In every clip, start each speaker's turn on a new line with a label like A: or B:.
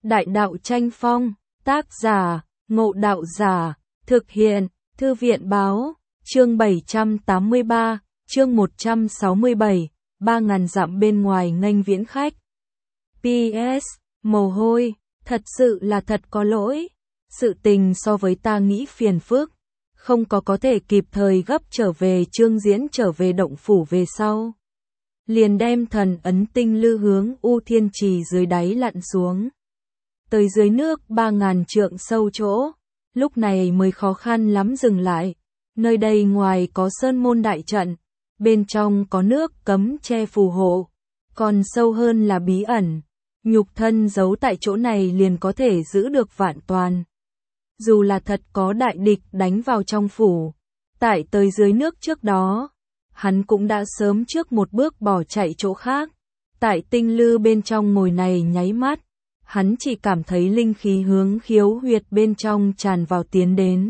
A: Đại đạo tranh phong, tác giả, Ngộ Đạo Giả, thực hiện, Thư viện báo, chương 783, chương 167, 3.000 dặm bên ngoài nghênh viễn khách. PS, mồ hôi, thật sự là thật có lỗi. Sự tình so với ta nghĩ phiền phức, không có thể kịp thời gấp trở về. Trương Diễn trở về động phủ về sau, liền đem thần ấn tinh lư hướng U Thiên Trì dưới đáy lặn xuống. Tới dưới nước 3.000 trượng sâu chỗ, lúc này mới khó khăn lắm dừng lại. Nơi đây ngoài có sơn môn đại trận, bên trong có nước cấm che phù hộ, còn sâu hơn là bí ẩn. Nhục thân giấu tại chỗ này liền có thể giữ được vạn toàn. Dù là thật có đại địch đánh vào trong phủ, tại tới dưới nước trước đó, hắn cũng đã sớm trước một bước bỏ chạy chỗ khác. Tại tinh lư bên trong ngồi này nháy mắt, hắn chỉ cảm thấy linh khí hướng khiếu huyệt bên trong tràn vào tiến đến.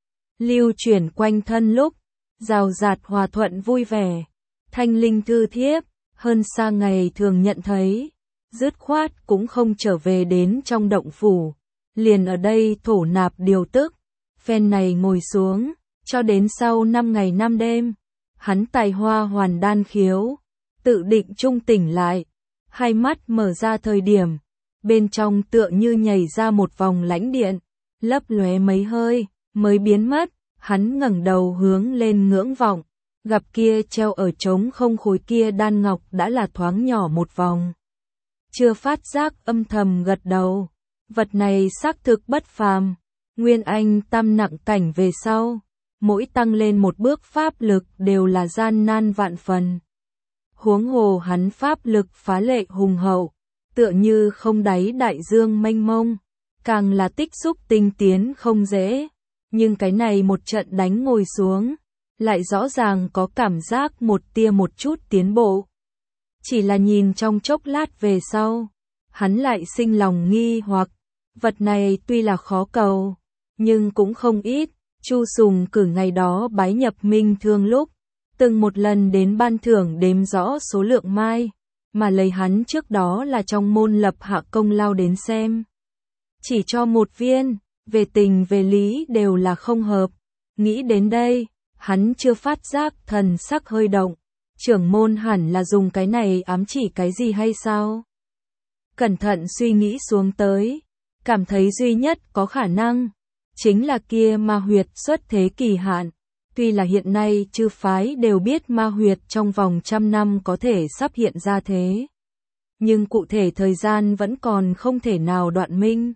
A: Lưu chuyển quanh thân lúc, rào rạt hòa thuận vui vẻ, thanh linh thư thiếp, hơn xa ngày thường nhận thấy. Dứt khoát cũng không trở về đến trong động phủ, liền ở đây thổ nạp điều tức. Phen này ngồi xuống, cho đến sau 5 ngày 5 đêm, hắn tài hoa hoàn đan khiếu, tự định trung tỉnh lại, hai mắt mở ra thời điểm, bên trong tựa như nhảy ra một vòng lãnh điện, lấp lóe mấy hơi, mới biến mất. Hắn ngẩng đầu hướng lên ngưỡng vọng, gặp kia treo ở trống không khối kia đan ngọc đã là thoáng nhỏ một vòng. Chưa phát giác âm thầm gật đầu, vật này xác thực bất phàm. Nguyên Anh tam nặng cảnh về sau, mỗi tăng lên một bước pháp lực đều là gian nan vạn phần. Huống hồ hắn pháp lực phá lệ hùng hậu, tựa như không đáy đại dương mênh mông, càng là tích xúc tinh tiến không dễ. Nhưng cái này một trận đánh ngồi xuống, lại rõ ràng có cảm giác một tia một chút tiến bộ. Chỉ là nhìn trong chốc lát về sau, hắn lại sinh lòng nghi hoặc, vật này tuy là khó cầu, nhưng cũng không ít. Chu Sùng cử ngày đó bái nhập Minh Thương lúc, từng một lần đến ban thưởng đếm rõ số lượng mai, mà lấy hắn trước đó là trong môn lập hạ công lao đến xem. Chỉ cho một viên, về tình về lý đều là không hợp. Nghĩ đến đây, hắn chưa phát giác thần sắc hơi động. Trưởng môn hẳn là dùng cái này ám chỉ cái gì hay sao? Cẩn thận suy nghĩ xuống tới, cảm thấy duy nhất có khả năng chính là kia ma huyệt xuất thế kỳ hạn. Tuy là hiện nay chư phái đều biết ma huyệt trong vòng 100 năm có thể sắp hiện ra thế, nhưng cụ thể thời gian vẫn còn không thể nào đoạn minh.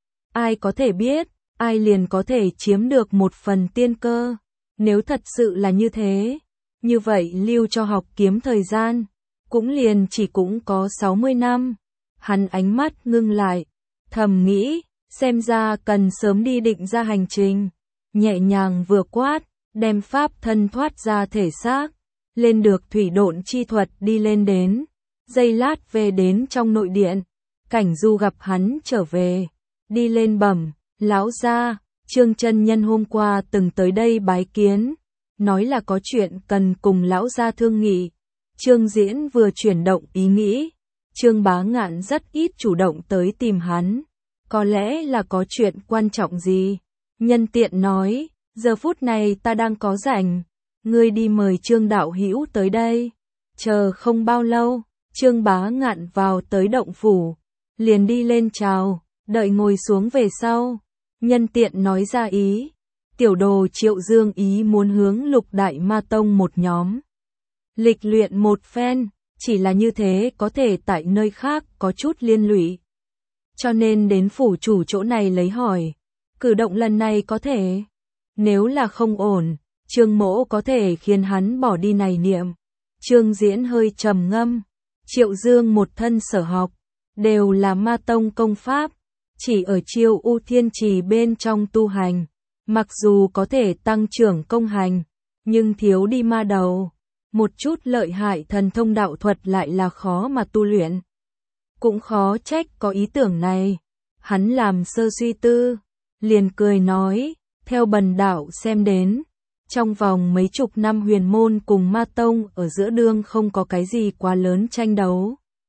A: Ai có thể biết, ai liền có thể chiếm được một phần tiên cơ. Nếu thật sự là như thế, như vậy lưu cho học kiếm thời gian, cũng liền chỉ cũng có 60 năm. Hắn ánh mắt ngưng lại, thầm nghĩ, xem ra cần sớm đi định ra hành trình. Nhẹ nhàng vừa quát, đem pháp thân thoát ra thể xác, lên được thủy độn chi thuật đi lên đến. Giây lát về đến trong nội điện, Cảnh Du gặp hắn trở về, đi lên bẩm, lão gia, Trương chân nhân hôm qua từng tới đây bái kiến, nói là có chuyện cần cùng lão gia thương nghị. Trương Diễn vừa chuyển động ý nghĩ, Trương Bá Ngạn rất ít chủ động tới tìm hắn, có lẽ là có chuyện quan trọng gì. Nhân tiện nói, giờ phút này ta đang có rảnh, ngươi đi mời Trương đạo hữu tới đây. Chờ không bao lâu, Trương Bá Ngạn vào tới động phủ, liền đi lên chào, đợi ngồi xuống về sau, nhân tiện nói ra ý. Tiểu đồ Triệu Dương ý muốn hướng Lục Đại Ma Tông một nhóm lịch luyện một phen, chỉ là như thế có thể tại nơi khác có chút liên lụy, cho nên đến phủ chủ chỗ này lấy hỏi. Cử động lần này có thể, nếu là không ổn, Trương mỗ có thể khiến hắn bỏ đi này niệm. Trương Diễn hơi trầm ngâm, Triệu Dương một thân sở học, đều là Ma Tông công pháp, chỉ ở Chiêu U Thiên Trì bên trong tu hành, mặc dù có thể tăng trưởng công hành, nhưng thiếu đi ma đầu, một chút lợi hại thần thông đạo thuật lại là khó mà tu luyện. Cũng khó trách có ý tưởng này. Hắn làm sơ suy tư, liền cười nói, theo bần đạo xem đến, trong vòng mấy chục năm Huyền môn cùng Ma Tông ở giữa đương không có cái gì quá lớn tranh đấu.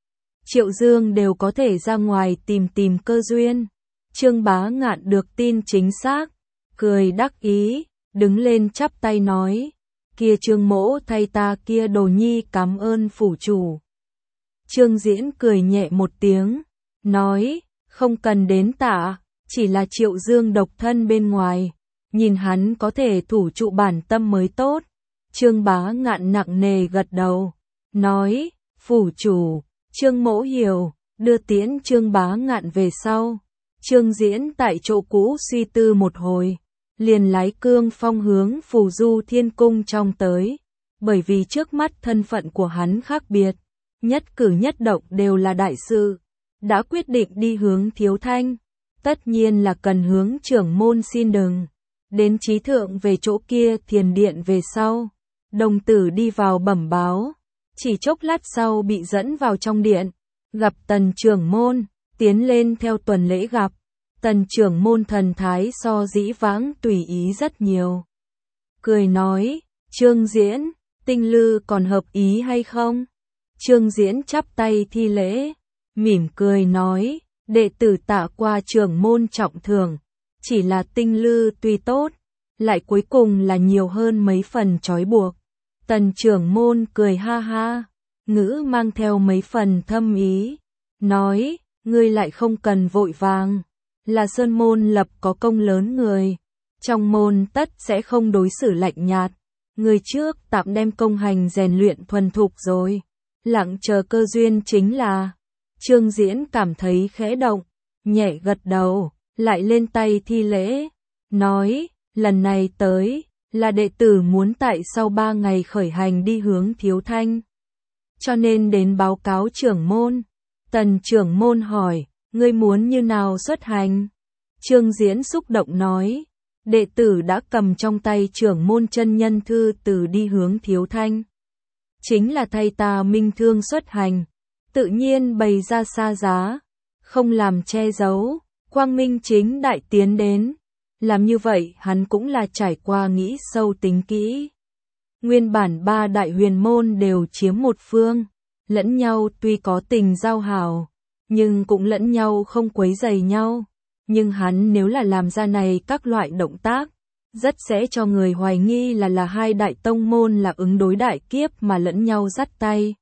A: Triệu Dương đều có thể ra ngoài tìm cơ duyên. Trương Bá Ngạn được tin chính xác, cười đắc ý, đứng lên chắp tay nói, kia Trương mỗ thay ta kia đồ nhi cảm ơn phủ chủ. Trương Diễn cười nhẹ một tiếng, nói, không cần đến tạ, chỉ là Triệu Dương độc thân bên ngoài, nhìn hắn có thể thủ trụ bản tâm mới tốt. Trương Bá Ngạn nặng nề gật đầu, nói, phủ chủ, Trương mỗ hiểu, đưa tiễn Trương Bá Ngạn về sau. Trương Diễn tại chỗ cũ suy tư một hồi, liền lái cương phong hướng Phù Du Thiên Cung trong tới, bởi vì trước mắt thân phận của hắn khác biệt, nhất cử nhất động đều là đại sự, đã quyết định đi hướng Thiếu Thanh, tất nhiên là cần hướng trưởng môn xin đừng. Đến trí thượng về chỗ kia thiền điện về sau, đồng tử đi vào bẩm báo, chỉ chốc lát sau bị dẫn vào trong điện, gặp Tần trưởng môn, tiến lên theo tuần lễ gặp. Tần trưởng môn thần thái so dĩ vãng tùy ý rất nhiều. Cười nói, Trương Diễn, tinh lư còn hợp ý hay không? Trương Diễn chắp tay thi lễ, mỉm cười nói, đệ tử tạ qua trưởng môn trọng thưởng, chỉ là tinh lư tuy tốt, lại cuối cùng là nhiều hơn mấy phần trói buộc. Tần trưởng môn cười ha ha, ngữ mang theo mấy phần thâm ý, nói, ngươi lại không cần vội vàng. Là sơn môn lập có công lớn người, trong môn tất sẽ không đối xử lạnh nhạt, người trước tạm đem công hành rèn luyện thuần thục rồi, lặng chờ cơ duyên chính là. Trương Diễn cảm thấy khẽ động, nhẹ gật đầu, lại lên tay thi lễ, nói, lần này tới, là đệ tử muốn tại sau 3 ngày khởi hành đi hướng Thiếu Thanh, cho nên đến báo cáo trưởng môn. Tần trưởng môn hỏi, ngươi muốn như nào xuất hành? Trương Diễn xúc động nói, đệ tử đã cầm trong tay trưởng môn chân nhân thư từ đi hướng Thiếu Thanh. Chính là thay ta minh thương xuất hành, tự nhiên bày ra xa giá, không làm che giấu, quang minh chính đại tiến đến. Làm như vậy hắn cũng là trải qua nghĩ sâu tính kỹ. Nguyên bản 3 đại huyền môn đều chiếm một phương, lẫn nhau tuy có tình giao hảo, nhưng cũng lẫn nhau không quấy rầy nhau. Nhưng hắn nếu là làm ra này các loại động tác, rất sẽ cho người hoài nghi là 2 đại tông môn là ứng đối đại kiếp mà lẫn nhau dắt tay.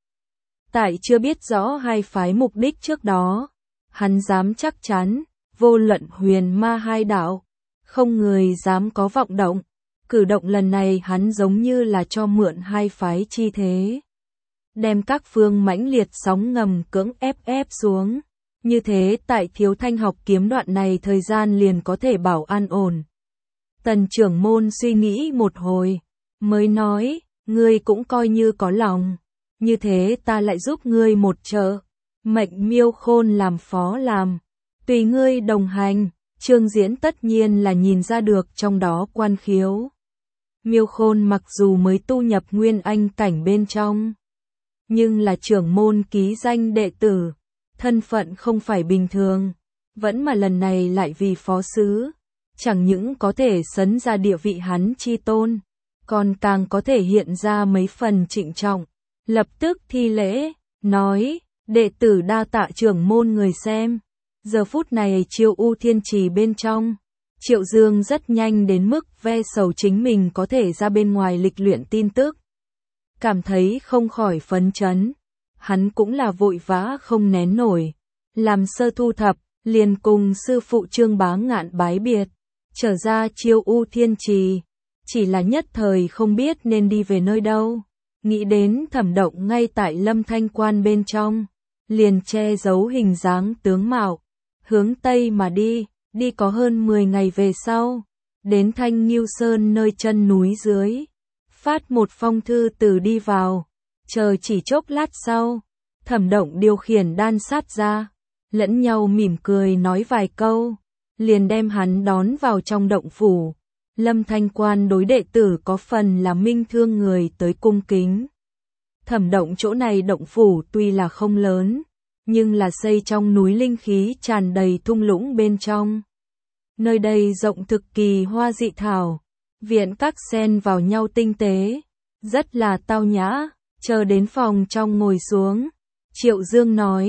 A: Tại chưa biết rõ hai phái mục đích trước đó, hắn dám chắc chắn, vô luận huyền ma hai đạo, không người dám có vọng động. Cử động lần này hắn giống như là cho mượn hai phái chi thế, đem các phương mãnh liệt sóng ngầm cưỡng ép xuống. Như thế tại Thiếu Thanh học kiếm đoạn này thời gian liền có thể bảo an ổn. Tần trưởng môn suy nghĩ một hồi, mới nói, ngươi cũng coi như có lòng, như thế ta lại giúp ngươi một trợ, mệnh Miêu Khôn làm phó làm, tùy ngươi đồng hành. Trương Diễn tất nhiên là nhìn ra được trong đó quan khiếu. Miêu Khôn mặc dù mới tu nhập nguyên anh cảnh bên trong, nhưng là trưởng môn ký danh đệ tử, thân phận không phải bình thường, vẫn mà lần này lại vì phó sứ, chẳng những có thể sấn ra địa vị hắn chi tôn, còn càng có thể hiện ra mấy phần trịnh trọng. Lập tức thi lễ, nói, đệ tử đa tạ trưởng môn người xem. Giờ phút này Chiêu U Thiên Trì bên trong, Triệu Dương rất nhanh đến mức ve sầu chính mình có thể ra bên ngoài lịch luyện tin tức. Cảm thấy không khỏi phấn chấn, hắn cũng là vội vã không nén nổi. Làm sơ thu thập, liền cùng sư phụ Trương Bá Ngạn bái biệt, trở ra Chiêu U Thiên Trì, chỉ là nhất thời không biết nên đi về nơi đâu. Nghĩ đến Thẩm Động ngay tại Lâm Thanh Quan bên trong, liền che giấu hình dáng tướng mạo, hướng Tây mà đi có hơn 10 ngày về sau, đến Thanh Nghiêu Sơn nơi chân núi dưới, phát một phong thư từ đi vào, chờ chỉ chốc lát sau, Thẩm Động điều khiển đan sát ra, lẫn nhau mỉm cười nói vài câu, liền đem hắn đón vào trong động phủ. Lâm Thanh Quan đối đệ tử có phần là minh thương người tới cung kính. Thẩm Động chỗ này động phủ tuy là không lớn, nhưng là xây trong núi linh khí tràn đầy thung lũng bên trong. Nơi đây rộng thực kỳ hoa dị thảo, viện các xen vào nhau tinh tế, rất là tao nhã. Chờ đến phòng trong ngồi xuống, Triệu Dương nói,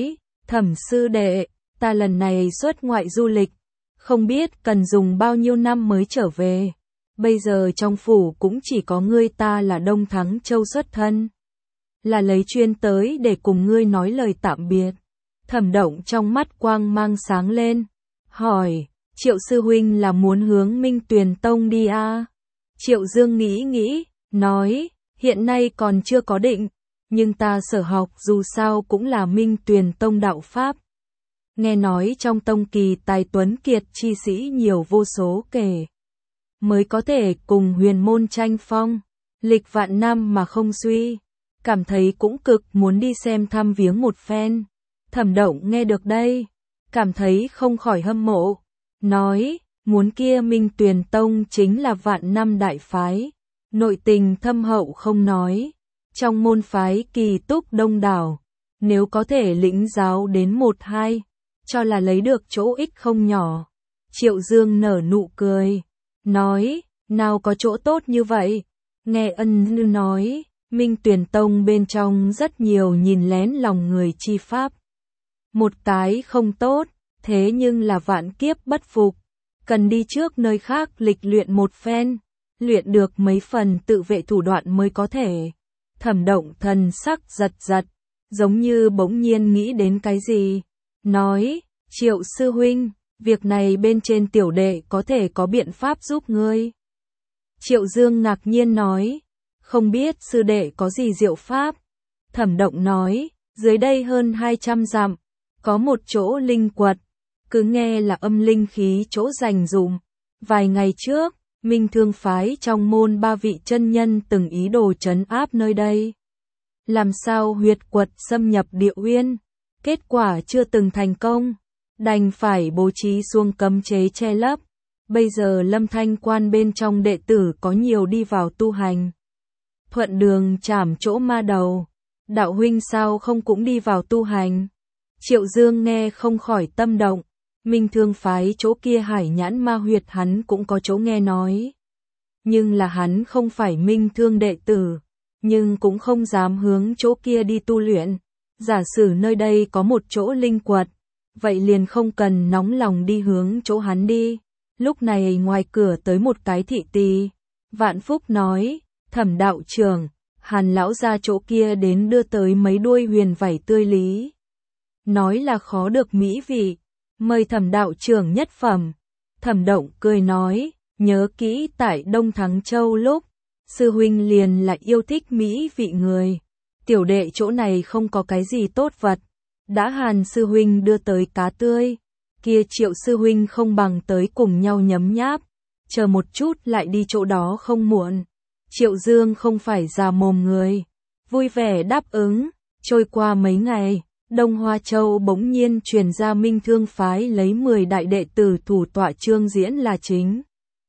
A: Thẩm sư đệ, ta lần này xuất ngoại du lịch, không biết cần dùng bao nhiêu năm mới trở về. Bây giờ trong phủ cũng chỉ có ngươi ta là Đông Thắng Châu xuất thân. Là lấy chuyên tới để cùng ngươi nói lời tạm biệt. Thẩm Động trong mắt quang mang sáng lên, hỏi, Triệu sư huynh là muốn hướng Minh Tuyền Tông đi à? Triệu Dương nghĩ nghĩ, nói, hiện nay còn chưa có định, nhưng ta sở học dù sao cũng là Minh Tuyền Tông đạo pháp. Nghe nói trong tông kỳ tài tuấn kiệt chi sĩ nhiều vô số kể, mới có thể cùng huyền môn tranh phong, lịch vạn năm mà không suy, cảm thấy cũng cực muốn đi xem thăm viếng một phen. Thẩm Động nghe được đây, cảm thấy không khỏi hâm mộ, nói, muốn kia Minh Tuyền Tông chính là vạn năm đại phái, nội tình thâm hậu không nói, trong môn phái kỳ túc đông đảo, nếu có thể lĩnh giáo đến 1-2, cho là lấy được chỗ ích không nhỏ. Triệu Dương nở nụ cười, nói, nào có chỗ tốt như vậy, nghe Ân Như nói, Minh Tuyền Tông bên trong rất nhiều nhìn lén lòng người chi pháp. Một cái không tốt, thế nhưng là vạn kiếp bất phục, cần đi trước nơi khác lịch luyện một phen, luyện được mấy phần tự vệ thủ đoạn mới có thể. Thẩm Động thần sắc giật giật, giống như bỗng nhiên nghĩ đến cái gì, nói, Triệu sư huynh, việc này bên trên tiểu đệ có thể có biện pháp giúp ngươi. Triệu Dương ngạc nhiên nói, không biết sư đệ có gì diệu pháp. Thẩm Động nói, dưới đây hơn 200 dặm, có một chỗ linh quật, cứ nghe là âm linh khí chỗ dành dụm. Vài ngày trước, Minh Thương phái trong môn 3 vị chân nhân từng ý đồ trấn áp nơi đây. Làm sao huyệt quật xâm nhập địa uyên, kết quả chưa từng thành công, đành phải bố trí xuông cấm chế che lấp. Bây giờ Lâm Thanh Quan bên trong đệ tử có nhiều đi vào tu hành. Thuận đường chảm chỗ ma đầu, đạo huynh sao không cũng đi vào tu hành. Triệu Dương nghe không khỏi tâm động, Minh Thương phái chỗ kia Hải Nhãn ma huyệt hắn cũng có chỗ nghe nói. Nhưng là hắn không phải Minh Thương đệ tử, nhưng cũng không dám hướng chỗ kia đi tu luyện. Giả sử nơi đây có một chỗ linh quật, vậy liền không cần nóng lòng đi hướng chỗ hắn đi. Lúc này ngoài cửa tới một cái thị tỳ, Vạn Phúc nói, Thẩm đạo trưởng, Hàn lão ra chỗ kia đến đưa tới mấy đuôi huyền vảy tươi lý. Nói là khó được mỹ vị, mời Thẩm đạo trưởng nhất phẩm. Thẩm Động cười nói, nhớ kỹ tại Đông Thắng Châu lúc, sư huynh liền là yêu thích mỹ vị người. Tiểu đệ chỗ này không có cái gì tốt vật, đã Hàn sư huynh đưa tới cá tươi, kia Triệu sư huynh không bằng tới cùng nhau nhấm nháp, chờ một chút lại đi chỗ đó không muộn. Triệu Dương không phải già mồm người, vui vẻ đáp ứng. Trôi qua mấy ngày, Đông Hoa Châu bỗng nhiên truyền ra Minh Thương phái lấy 10 đại đệ tử thủ tọa Trương Diễn là chính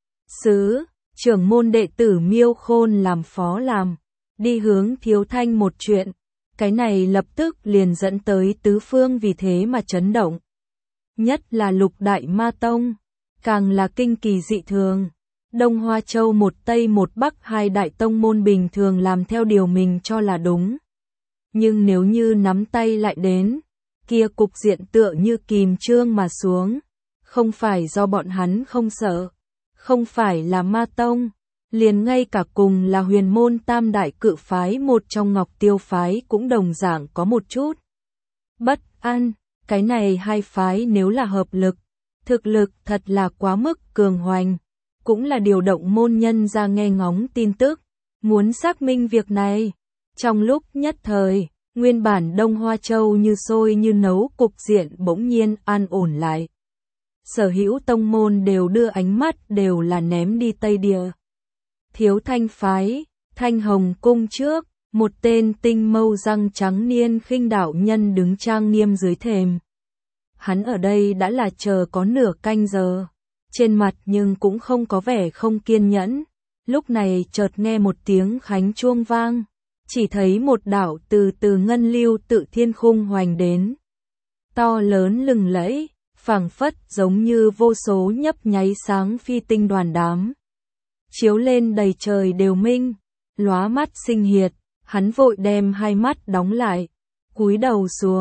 A: sứ, trưởng môn đệ tử Miêu Khôn làm phó làm, đi hướng Thiếu Thanh một chuyện. Cái này lập tức liền dẫn tới tứ phương vì thế mà chấn động. Nhất là Lục Đại Ma Tông, càng là kinh kỳ dị thường. Đông Hoa Châu một Tây một Bắc hai đại tông môn bình thường làm theo điều mình cho là đúng. Nhưng nếu như nắm tay lại đến, kia cục diện tựa như kìm trương mà xuống. Không phải do bọn hắn không sợ, không phải là Ma Tông, liền ngay cả cùng là huyền môn tam đại cự phái một trong Ngọc Tiêu phái cũng đồng dạng có một chút bất an. Cái này hai phái nếu là hợp lực, thực lực thật là quá mức cường hoành, cũng là điều động môn nhân ra nghe ngóng tin tức, muốn xác minh việc này. Trong lúc nhất thời, nguyên bản Đông Hoa Châu như sôi như nấu cục diện bỗng nhiên an ổn lại. Sở hữu tông môn đều đưa ánh mắt đều là ném đi Tây Địa. Thiếu Thanh phái, Thanh Hồng cung trước, một tên tinh mâu răng trắng niên khinh đạo nhân đứng trang nghiêm dưới thềm. Hắn ở đây đã là chờ có nửa canh giờ, trên mặt nhưng cũng không có vẻ không kiên nhẫn. Lúc này chợt nghe một tiếng khánh chuông vang, chỉ thấy một đạo từ từ ngân lưu tự thiên khung hoành đến. To lớn lừng lẫy, phảng phất giống như vô số nhấp nháy sáng phi tinh đoàn đám. Chiếu lên đầy trời đều minh, lóa mắt sinh hiệt, hắn vội đem hai mắt đóng lại, cúi đầu xuống,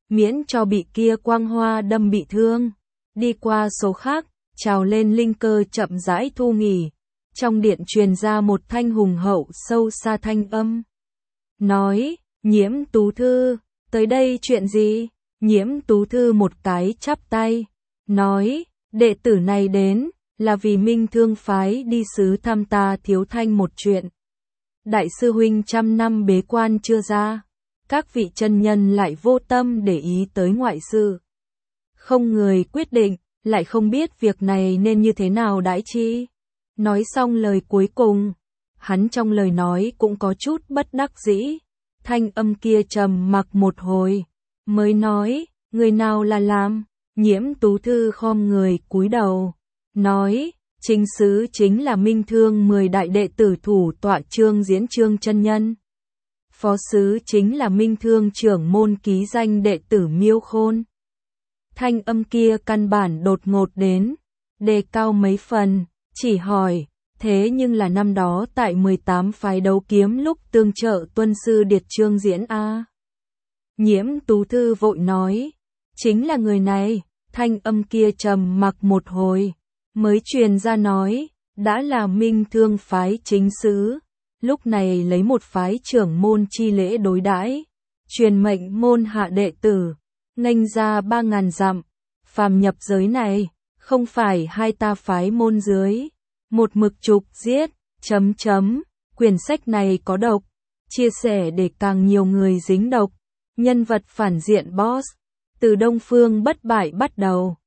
A: miễn cho bị kia quang hoa đâm bị thương. Đi qua số khác, trào lên linh cơ chậm rãi thu nghỉ. Trong điện truyền ra một thanh hùng hậu sâu xa thanh âm. Nói, Nhiễm Tú Thư, tới đây chuyện gì? Nhiễm Tú Thư một cái chắp tay. Nói, đệ tử này đến, là vì Minh Thương phái đi sứ thăm ta Thiếu Thanh một chuyện. Đại sư huynh trăm năm bế quan chưa ra. Các vị chân nhân lại vô tâm để ý tới ngoại sự. Không người quyết định, lại không biết việc này nên như thế nào đãi chi. Nói xong lời cuối cùng, hắn trong lời nói cũng có chút bất đắc dĩ. Thanh âm kia trầm mặc một hồi, mới nói, người nào là làm? Nhiễm Tú Thư khom người cúi đầu, nói, chính sứ chính là Minh Thương 10 đại đệ tử thủ tọa Trương Diễn Trương chân nhân. Phó sứ chính là Minh Thương trưởng môn ký danh đệ tử Miêu Khôn. Thanh âm kia căn bản đột ngột đến, đề cao mấy phần, chỉ hỏi, thế nhưng là năm đó tại 18 phái đấu kiếm lúc tương trợ tuân sư Điệt Trương Diễn a. Nhiễm Tú Thư vội nói, chính là người này. Thanh âm kia trầm mặc một hồi, mới truyền ra nói, đã là Minh Thương phái chính sứ, lúc này lấy một phái trưởng môn chi lễ đối đãi, truyền mệnh môn hạ đệ tử, nghênh ra 3000 dặm, phàm nhập giới này, không phải hai ta phái môn dưới, một mực trục giết, quyển sách này có độc, chia sẻ để càng nhiều người dính độc, nhân vật phản diện boss, từ Đông Phương bất bại bắt đầu.